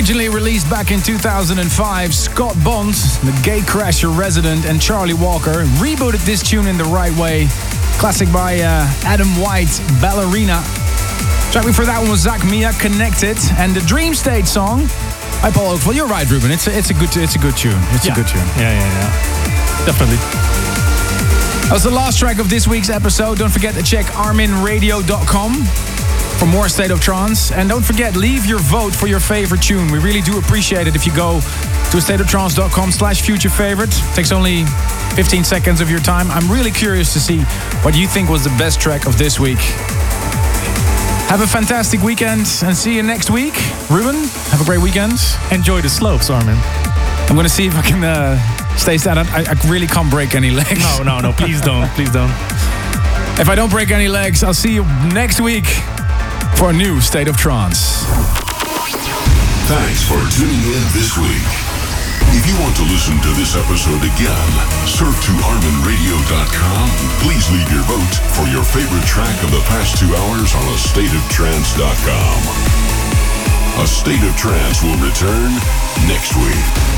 Originally released back in 2005, Scott Bond, the Gatecrasher resident, and Charlie Walker rebooted this tune in the right way. Classic by Adam White, Ballerina. Track before that one was Zach Mia, Connected, and the Dream State song by Paul Oates. Well, you're right, Ruben. It's a good tune. It's a good tune. Yeah. Definitely. That was the last track of this week's episode. Don't forget to check arminradio.com for more State of Trance. And don't forget, leave your vote for your favorite tune. We really do appreciate it if you go to stateoftrance.com/futurefavorite. Takes only 15 seconds of your time. I'm really curious to see what you think was the best track of this week. Have a fantastic weekend and see you next week. Ruben, have a great weekend. Enjoy the slopes, Armin. I'm going to see if I can stay standing. I really can't break any legs. No, please don't. Please don't. If I don't break any legs, I'll see you next week for a new State of Trance. Thanks for tuning in this week. If you want to listen to this episode again, surf to arminradio.com. Please leave your vote for your favorite track of the past 2 hours on astateoftrance.com. A State of Trance will return next week.